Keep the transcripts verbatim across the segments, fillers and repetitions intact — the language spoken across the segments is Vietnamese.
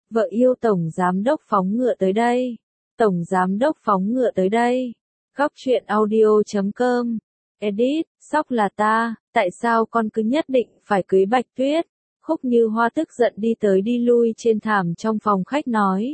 Vợ yêu Tổng Giám đốc phóng ngựa tới đây. Tổng Giám đốc phóng ngựa tới đây. Góc truyện audio chấm com. Edit, sóc là ta, tại sao con cứ nhất định phải cưới Bạch Tuyết? Khúc Như Hoa tức giận đi tới đi lui trên thảm trong phòng khách nói.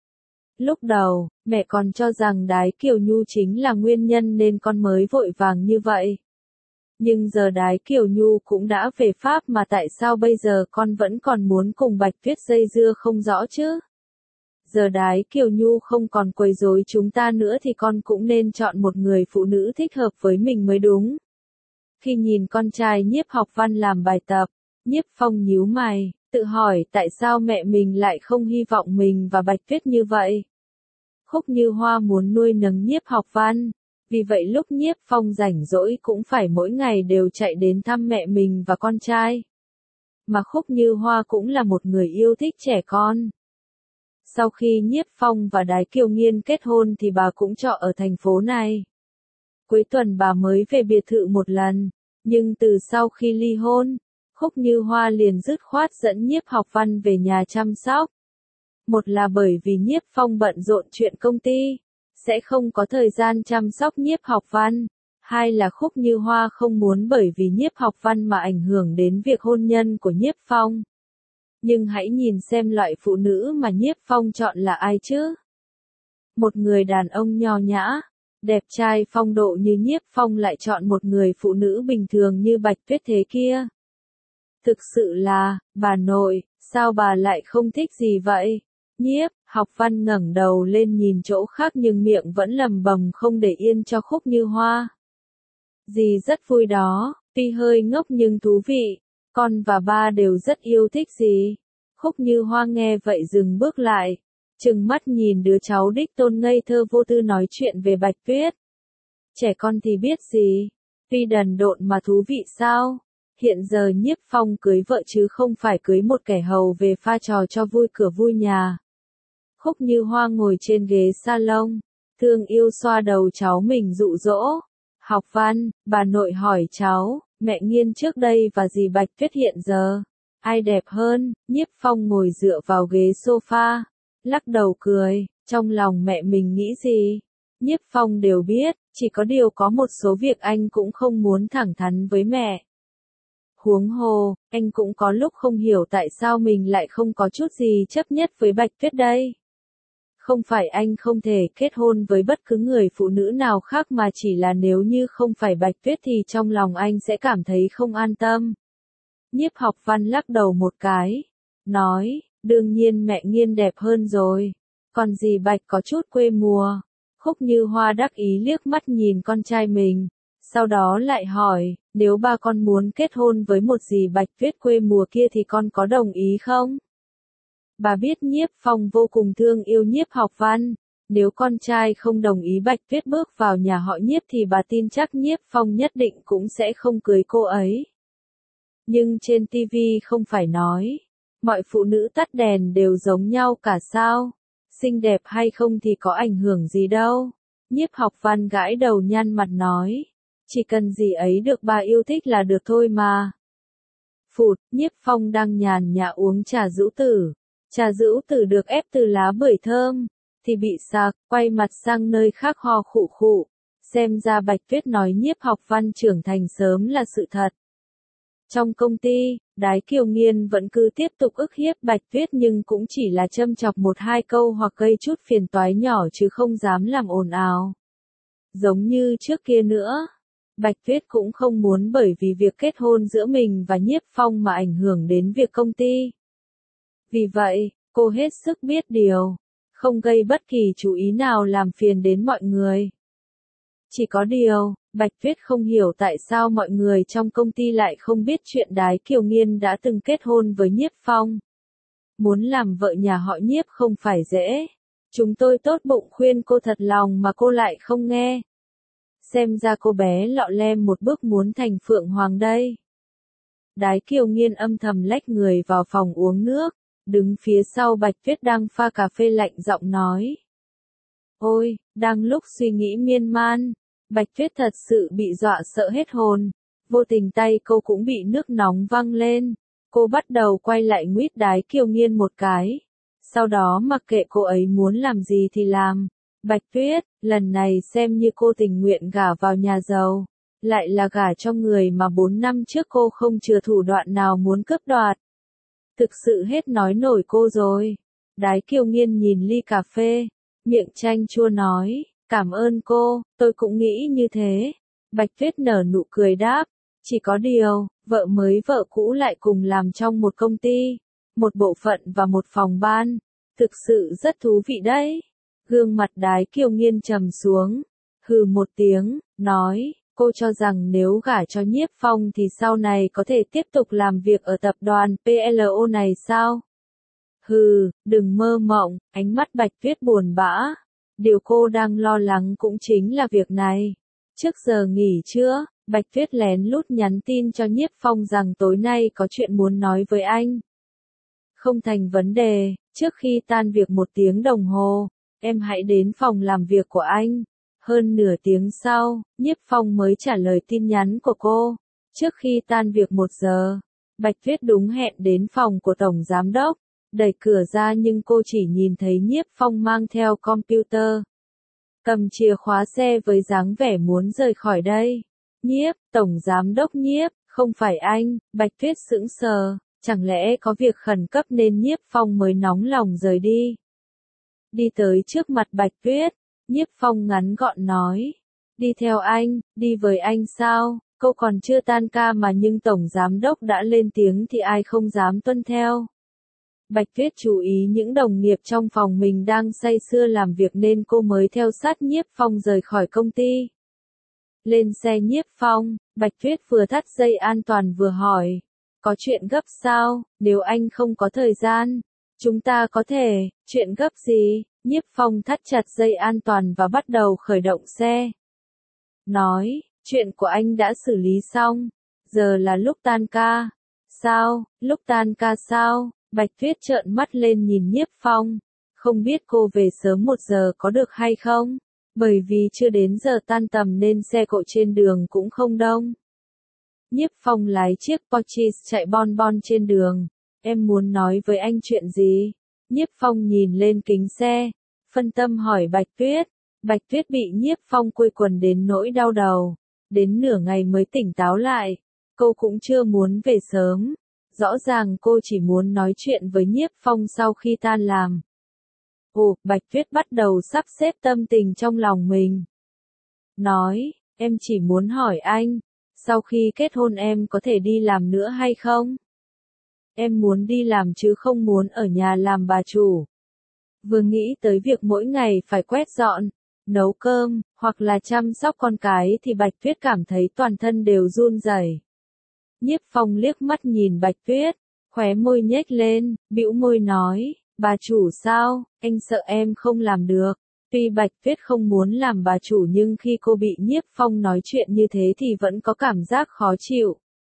Lúc đầu, mẹ còn cho rằng Đái Kiều Nhu chính là nguyên nhân nên con mới vội vàng như vậy. Nhưng giờ Đái Kiều Nhu cũng đã về Pháp mà tại sao bây giờ con vẫn còn muốn cùng Bạch Tuyết dây dưa không rõ chứ? Giờ Đái Kiều Nhu không còn quấy rối chúng ta nữa thì con cũng nên chọn một người phụ nữ thích hợp với mình mới đúng. Khi nhìn con trai Nhiếp Học Văn làm bài tập, Nhiếp Phong nhíu mày, tự hỏi tại sao mẹ mình lại không hy vọng mình và Bạch Tuyết như vậy. Khúc Như Hoa muốn nuôi nấng Nhiếp Học Văn, vì vậy lúc Nhiếp Phong rảnh rỗi cũng phải mỗi ngày đều chạy đến thăm mẹ mình và con trai. Mà Khúc Như Hoa cũng là một người yêu thích trẻ con. Sau khi Nhiếp Phong và Đái Kiều Nghiên kết hôn thì bà cũng trọ ở thành phố này. Cuối tuần bà mới về biệt thự một lần, nhưng từ sau khi ly hôn, Khúc Như Hoa liền dứt khoát dẫn Nhiếp Học Văn về nhà chăm sóc. Một là bởi vì Nhiếp Phong bận rộn chuyện công ty, sẽ không có thời gian chăm sóc Nhiếp Học Văn. Hai là Khúc Như Hoa không muốn bởi vì Nhiếp Học Văn mà ảnh hưởng đến việc hôn nhân của Nhiếp Phong. Nhưng hãy nhìn xem loại phụ nữ mà Nhiếp Phong chọn là ai chứ. Một người đàn ông nho nhã, đẹp trai phong độ như Nhiếp Phong lại chọn một người phụ nữ bình thường như Bạch Tuyết thế kia. Thực sự là, bà nội, sao bà lại không thích gì vậy? Nhiếp Học Văn ngẩng đầu lên nhìn chỗ khác nhưng miệng vẫn lầm bầm không để yên cho Khúc Như Hoa. Dì rất vui đó, tuy hơi ngốc nhưng thú vị, con và ba đều rất yêu thích dì. Khúc Như Hoa nghe vậy dừng bước lại, trừng mắt nhìn đứa cháu đích tôn ngây thơ vô tư nói chuyện về Bạch Tuyết. Trẻ con thì biết gì, tuy đần độn mà thú vị sao? Hiện giờ Nhiếp Phong cưới vợ chứ không phải cưới một kẻ hầu về pha trò cho vui cửa vui nhà. Khúc Như Hoa ngồi trên ghế salon, thương yêu xoa đầu cháu mình dụ dỗ. Học Văn, bà nội hỏi cháu, mẹ Nghiên trước đây và dì Bạch Tuyết hiện giờ, ai đẹp hơn? Nhiếp Phong ngồi dựa vào ghế sofa, lắc đầu cười, trong lòng mẹ mình nghĩ gì? Nhiếp Phong đều biết, chỉ có điều có một số việc anh cũng không muốn thẳng thắn với mẹ. Huống hồ, anh cũng có lúc không hiểu tại sao mình lại không có chút gì chấp nhất với Bạch Tuyết đây. Không phải anh không thể kết hôn với bất cứ người phụ nữ nào khác mà chỉ là nếu như không phải Bạch Tuyết thì trong lòng anh sẽ cảm thấy không an tâm. Nhiếp Học Văn lắc đầu một cái, nói, đương nhiên mẹ Nghiên đẹp hơn rồi, còn dì Bạch có chút quê mùa. Khúc Như Hoa đắc ý liếc mắt nhìn con trai mình, sau đó lại hỏi, nếu ba con muốn kết hôn với một dì Bạch Tuyết quê mùa kia thì con có đồng ý không? Bà biết Nhiếp Phong vô cùng thương yêu Nhiếp Học Văn, nếu con trai không đồng ý Bạch Tuyết bước vào nhà họ Nhiếp thì bà tin chắc Nhiếp Phong nhất định cũng sẽ không cưới cô ấy. Nhưng trên ti vi không phải nói, mọi phụ nữ tắt đèn đều giống nhau cả sao? Xinh đẹp hay không thì có ảnh hưởng gì đâu. Nhiếp Học Văn gãi đầu nhăn mặt nói, chỉ cần gì ấy được bà yêu thích là được thôi mà. Phụt, Nhiếp Phong đang nhàn nhã uống trà dữ tử. Trà dữ tử được ép từ lá bưởi thơm, thì bị sặc, quay mặt sang nơi khác ho khụ khụ. Xem ra Bạch Tuyết nói Nhiếp Học Văn trưởng thành sớm là sự thật. Trong công ty, Đái Kiều Nghiên vẫn cứ tiếp tục ức hiếp Bạch Tuyết nhưng cũng chỉ là châm chọc một hai câu hoặc gây chút phiền toái nhỏ chứ không dám làm ồn ào. Giống như trước kia nữa, Bạch Tuyết cũng không muốn bởi vì việc kết hôn giữa mình và Nhiếp Phong mà ảnh hưởng đến việc công ty. Vì vậy, cô hết sức biết điều, không gây bất kỳ chú ý nào làm phiền đến mọi người. Chỉ có điều, Bạch Tuyết không hiểu tại sao mọi người trong công ty lại không biết chuyện Đái Kiều Nghiên đã từng kết hôn với Nhiếp Phong. Muốn làm vợ nhà họ Nhiếp không phải dễ. Chúng tôi tốt bụng khuyên cô thật lòng mà cô lại không nghe. Xem ra cô bé lọ lem một bước muốn thành Phượng Hoàng đây. Đái Kiều Nghiên âm thầm lách người vào phòng uống nước, đứng phía sau Bạch Tuyết đang pha cà phê lạnh giọng nói. Ôi, đang lúc suy nghĩ miên man, Bạch Tuyết thật sự bị dọa sợ hết hồn, vô tình tay cô cũng bị nước nóng văng lên, cô bắt đầu quay lại nguýt Đái Kiều Nghiên một cái, Sau đó mặc kệ cô ấy muốn làm gì thì làm. Bạch Tuyết, lần này xem như cô tình nguyện gả vào nhà giàu. Lại là gả cho người mà bốn năm trước cô không chừa thủ đoạn nào muốn cướp đoạt. Thực sự hết nói nổi cô rồi. Đái Kiều Nghiên nhìn ly cà phê, miệng chanh chua nói, cảm ơn cô, tôi cũng nghĩ như thế. Bạch Tuyết nở nụ cười đáp, chỉ có điều, vợ mới vợ cũ lại cùng làm trong một công ty, một bộ phận và một phòng ban, thực sự rất thú vị đấy. Gương mặt Đái Kiều Nghiên trầm xuống, hừ một tiếng, nói, cô cho rằng nếu gả cho Nhiếp Phong thì sau này có thể tiếp tục làm việc ở tập đoàn pê lờ o này sao? Hừ, đừng mơ mộng, ánh mắt Bạch Tuyết buồn bã. Điều cô đang lo lắng cũng chính là việc này. Trước giờ nghỉ trưa, Bạch Tuyết lén lút nhắn tin cho Nhiếp Phong rằng tối nay có chuyện muốn nói với anh. Không thành vấn đề, trước khi tan việc một tiếng đồng hồ, em hãy đến phòng làm việc của anh. Hơn nửa tiếng sau, Nhiếp Phong mới trả lời tin nhắn của cô. Trước khi tan việc một giờ, Bạch Tuyết đúng hẹn đến phòng của Tổng Giám Đốc. Đẩy cửa ra nhưng cô chỉ nhìn thấy Nhiếp Phong mang theo computer. Cầm chìa khóa xe với dáng vẻ muốn rời khỏi đây. Nhiếp, Tổng Giám Đốc Nhiếp, không phải anh, Bạch Tuyết sững sờ, chẳng lẽ có việc khẩn cấp nên Nhiếp Phong mới nóng lòng rời đi. Đi tới trước mặt Bạch Tuyết, Nhiếp Phong ngắn gọn nói, đi theo anh, đi với anh sao, cô còn chưa tan ca mà nhưng Tổng Giám Đốc đã lên tiếng thì ai không dám tuân theo. Bạch Tuyết chú ý những đồng nghiệp trong phòng mình đang say sưa làm việc nên cô mới theo sát Nhiếp Phong rời khỏi công ty. Lên xe Nhiếp Phong, Bạch Tuyết vừa thắt dây an toàn vừa hỏi, có chuyện gấp sao, nếu anh không có thời gian, chúng ta có thể, chuyện gấp gì, Nhiếp Phong thắt chặt dây an toàn và bắt đầu khởi động xe. Nói, chuyện của anh đã xử lý xong, giờ là lúc tan ca. Sao, lúc tan ca sao? Bạch Tuyết trợn mắt lên nhìn Nhiếp Phong, không biết cô về sớm một giờ có được hay không, bởi vì chưa đến giờ tan tầm nên xe cộ trên đường cũng không đông. Nhiếp Phong lái chiếc Porsche chạy bon bon trên đường, em muốn nói với anh chuyện gì? Nhiếp Phong nhìn lên kính xe, phân tâm hỏi Bạch Tuyết. Bạch Tuyết bị Nhiếp Phong quây quần đến nỗi đau đầu, đến nửa ngày mới tỉnh táo lại, cô cũng chưa muốn về sớm. Rõ ràng cô chỉ muốn nói chuyện với Nhiếp Phong sau khi tan làm. Ồ, Bạch Tuyết bắt đầu sắp xếp tâm tình trong lòng mình. Nói, em chỉ muốn hỏi anh, sau khi kết hôn em có thể đi làm nữa hay không? Em muốn đi làm chứ không muốn ở nhà làm bà chủ. Vừa nghĩ tới việc mỗi ngày phải quét dọn, nấu cơm, hoặc là chăm sóc con cái thì Bạch Tuyết cảm thấy toàn thân đều run rẩy. Nhiếp Phong liếc mắt nhìn Bạch Tuyết, khóe môi nhếch lên, bĩu môi nói, bà chủ sao, anh sợ em không làm được. Tuy Bạch Tuyết không muốn làm bà chủ nhưng khi cô bị Nhiếp Phong nói chuyện như thế thì vẫn có cảm giác khó chịu.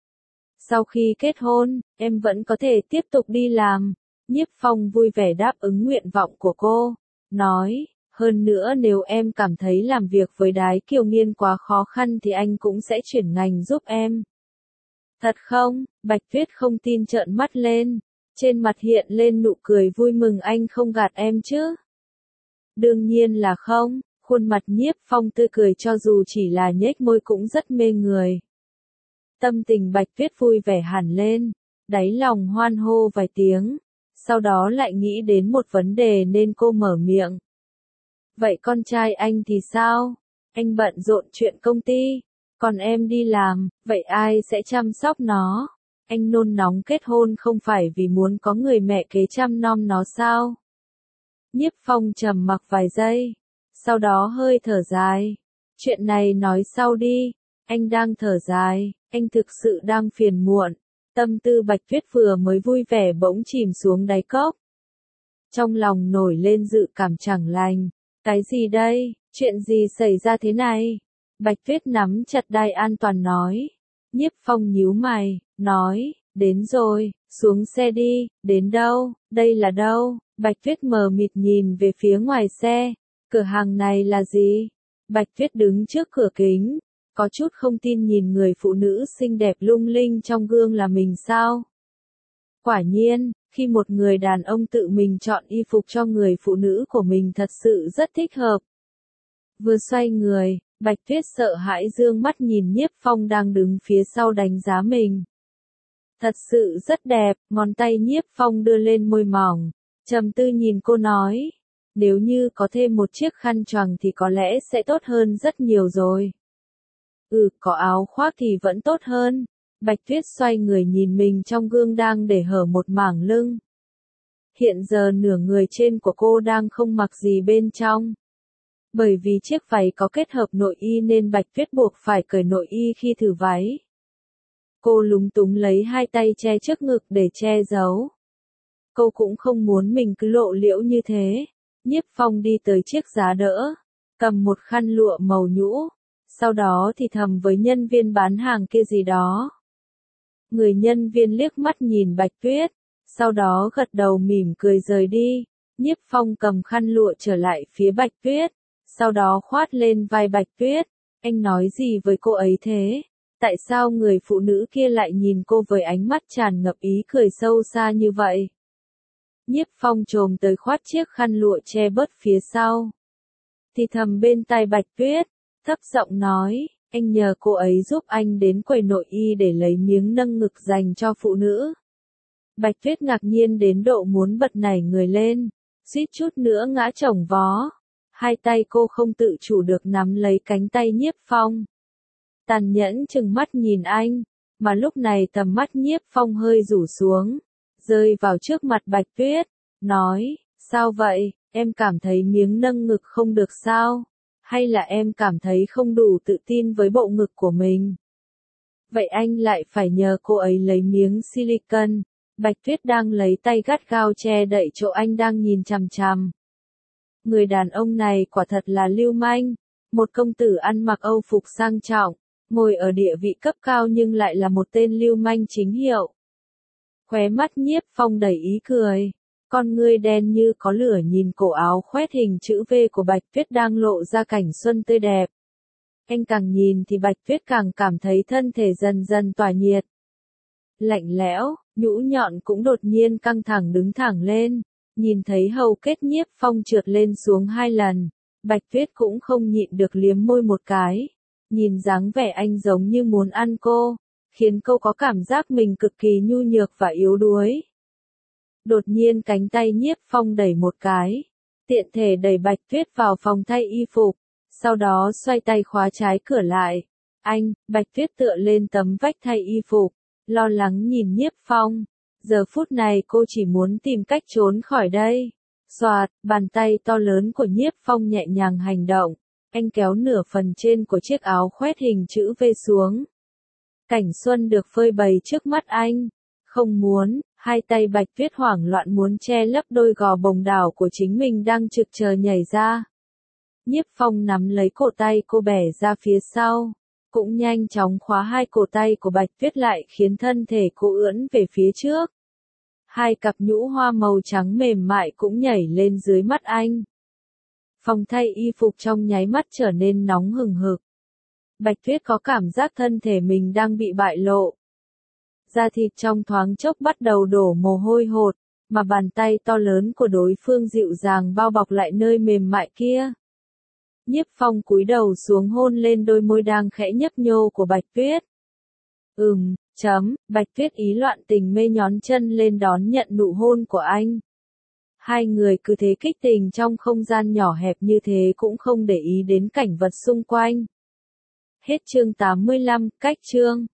Sau khi kết hôn, em vẫn có thể tiếp tục đi làm. Nhiếp Phong vui vẻ đáp ứng nguyện vọng của cô, nói, hơn nữa nếu em cảm thấy làm việc với Đái Kiều Nghiên quá khó khăn thì anh cũng sẽ chuyển ngành giúp em. Thật không? Bạch Tuyết không tin trợn mắt lên, trên mặt hiện lên nụ cười vui mừng, anh không gạt em chứ? Đương nhiên là không, khuôn mặt Nhiếp Phong tươi cười cho dù chỉ là nhếch môi cũng rất mê người. Tâm tình Bạch Tuyết vui vẻ hẳn lên, đáy lòng hoan hô vài tiếng, sau đó lại nghĩ đến một vấn đề nên cô mở miệng. Vậy con trai anh thì sao? Anh bận rộn chuyện công ty, còn em đi làm, vậy ai sẽ chăm sóc nó? Anh nôn nóng kết hôn không phải vì muốn có người mẹ kế chăm nom nó sao? Nhiếp Phong trầm mặc vài giây, sau đó hơi thở dài. Chuyện này nói sau đi, anh đang thở dài, anh thực sự đang phiền muộn. Tâm tư Bạch Tuyết vừa mới vui vẻ bỗng chìm xuống đáy cốc. Trong lòng nổi lên dự cảm chẳng lành. Cái gì đây? Chuyện gì xảy ra thế này? Bạch Tuyết nắm chặt đai an toàn nói. Nhiếp Phong nhíu mày, nói, đến rồi, xuống xe đi, đến đâu, đây là đâu? Bạch Tuyết mờ mịt nhìn về phía ngoài xe, cửa hàng này là gì? Bạch Tuyết đứng trước cửa kính, có chút không tin nhìn người phụ nữ xinh đẹp lung linh trong gương là mình sao? Quả nhiên, khi một người đàn ông tự mình chọn y phục cho người phụ nữ của mình thật sự rất thích hợp. Vừa xoay người, Bạch Tuyết sợ hãi dương mắt nhìn Nhiếp Phong đang đứng phía sau đánh giá mình. Thật sự rất đẹp, ngón tay Nhiếp Phong đưa lên môi mỏng, trầm tư nhìn cô nói. Nếu như có thêm một chiếc khăn choàng thì có lẽ sẽ tốt hơn rất nhiều rồi. Ừ, có áo khoác thì vẫn tốt hơn. Bạch Tuyết xoay người nhìn mình trong gương đang để hở một mảng lưng. Hiện giờ nửa người trên của cô đang không mặc gì bên trong. Bởi vì chiếc váy có kết hợp nội y nên Bạch Tuyết buộc phải cởi nội y khi thử váy. Cô lúng túng lấy hai tay che trước ngực để che giấu. Cô cũng không muốn mình cứ lộ liễu như thế. Nhiếp Phong đi tới chiếc giá đỡ, cầm một khăn lụa màu nhũ, sau đó thì thầm với nhân viên bán hàng kia gì đó. Người nhân viên liếc mắt nhìn Bạch Tuyết, sau đó gật đầu mỉm cười rời đi. Nhiếp Phong cầm khăn lụa trở lại phía Bạch Tuyết, sau đó khoát lên vai Bạch Tuyết. Anh nói gì với cô ấy thế? Tại sao người phụ nữ kia lại nhìn cô với ánh mắt tràn ngập ý cười sâu xa như vậy? Nhiếp Phong chồm tới khoát chiếc khăn lụa che bớt phía sau. Thì thầm bên tai Bạch Tuyết, thấp giọng nói, anh nhờ cô ấy giúp anh đến quầy nội y để lấy miếng nâng ngực dành cho phụ nữ. Bạch Tuyết ngạc nhiên đến độ muốn bật nảy người lên, suýt chút nữa ngã chồng vó. Hai tay cô không tự chủ được nắm lấy cánh tay Nhiếp Phong. Tàn nhẫn chừng mắt nhìn anh, mà lúc này tầm mắt Nhiếp Phong hơi rủ xuống, rơi vào trước mặt Bạch Tuyết, nói, sao vậy, em cảm thấy miếng nâng ngực không được sao? Hay là em cảm thấy không đủ tự tin với bộ ngực của mình? Vậy anh lại phải nhờ cô ấy lấy miếng silicone. Bạch Tuyết đang lấy tay gắt gao che đậy chỗ anh đang nhìn chằm chằm. Người đàn ông này quả thật là lưu manh, một công tử ăn mặc Âu phục sang trọng, ngồi ở địa vị cấp cao nhưng lại là một tên lưu manh chính hiệu. Khóe mắt Nhiếp Phong đầy ý cười, con ngươi đen như có lửa nhìn cổ áo khoét hình chữ V của Bạch Tuyết đang lộ ra cảnh xuân tươi đẹp. Anh càng nhìn thì Bạch Tuyết càng cảm thấy thân thể dần dần tỏa nhiệt. Lạnh lẽo, nhũ nhọn cũng đột nhiên căng thẳng đứng thẳng lên, nhìn thấy hầu kết Nhiếp Phong trượt lên xuống hai lần, Bạch Tuyết cũng không nhịn được liếm môi một cái, nhìn dáng vẻ anh giống như muốn ăn cô, khiến cô có cảm giác mình cực kỳ nhu nhược và yếu đuối. Đột nhiên cánh tay Nhiếp Phong đẩy một cái, tiện thể đẩy Bạch Tuyết vào phòng thay y phục, sau đó xoay tay khóa trái cửa lại. Anh, Bạch Tuyết tựa lên tấm vách thay y phục, lo lắng nhìn Nhiếp Phong. Giờ phút này cô chỉ muốn tìm cách trốn khỏi đây. Xoạt, bàn tay to lớn của Nhiếp Phong nhẹ nhàng hành động, anh kéo nửa phần trên của chiếc áo khoét hình chữ V xuống. Cảnh xuân được phơi bày trước mắt anh. Không muốn, hai tay Bạch Tuyết hoảng loạn muốn che lấp đôi gò bồng đảo của chính mình đang trực chờ nhảy ra. Nhiếp Phong nắm lấy cổ tay cô bẻ ra phía sau, cũng nhanh chóng khóa hai cổ tay của Bạch Tuyết lại khiến thân thể cô ưỡn về phía trước. Hai cặp nhũ hoa màu trắng mềm mại cũng nhảy lên dưới mắt anh. Phòng thay y phục trong nháy mắt trở nên nóng hừng hực. Bạch Tuyết có cảm giác thân thể mình đang bị bại lộ. Da thịt trong thoáng chốc bắt đầu đổ mồ hôi hột, mà bàn tay to lớn của đối phương dịu dàng bao bọc lại nơi mềm mại kia. Nhiếp Phong cúi đầu xuống hôn lên đôi môi đang khẽ nhấp nhô của Bạch Tuyết. Ừm, chấm, Bạch Tuyết ý loạn tình mê nhón chân lên đón nhận nụ hôn của anh. Hai người cứ thế kích tình trong không gian nhỏ hẹp như thế cũng không để ý đến cảnh vật xung quanh. Hết chương tám mươi lăm, cách chương.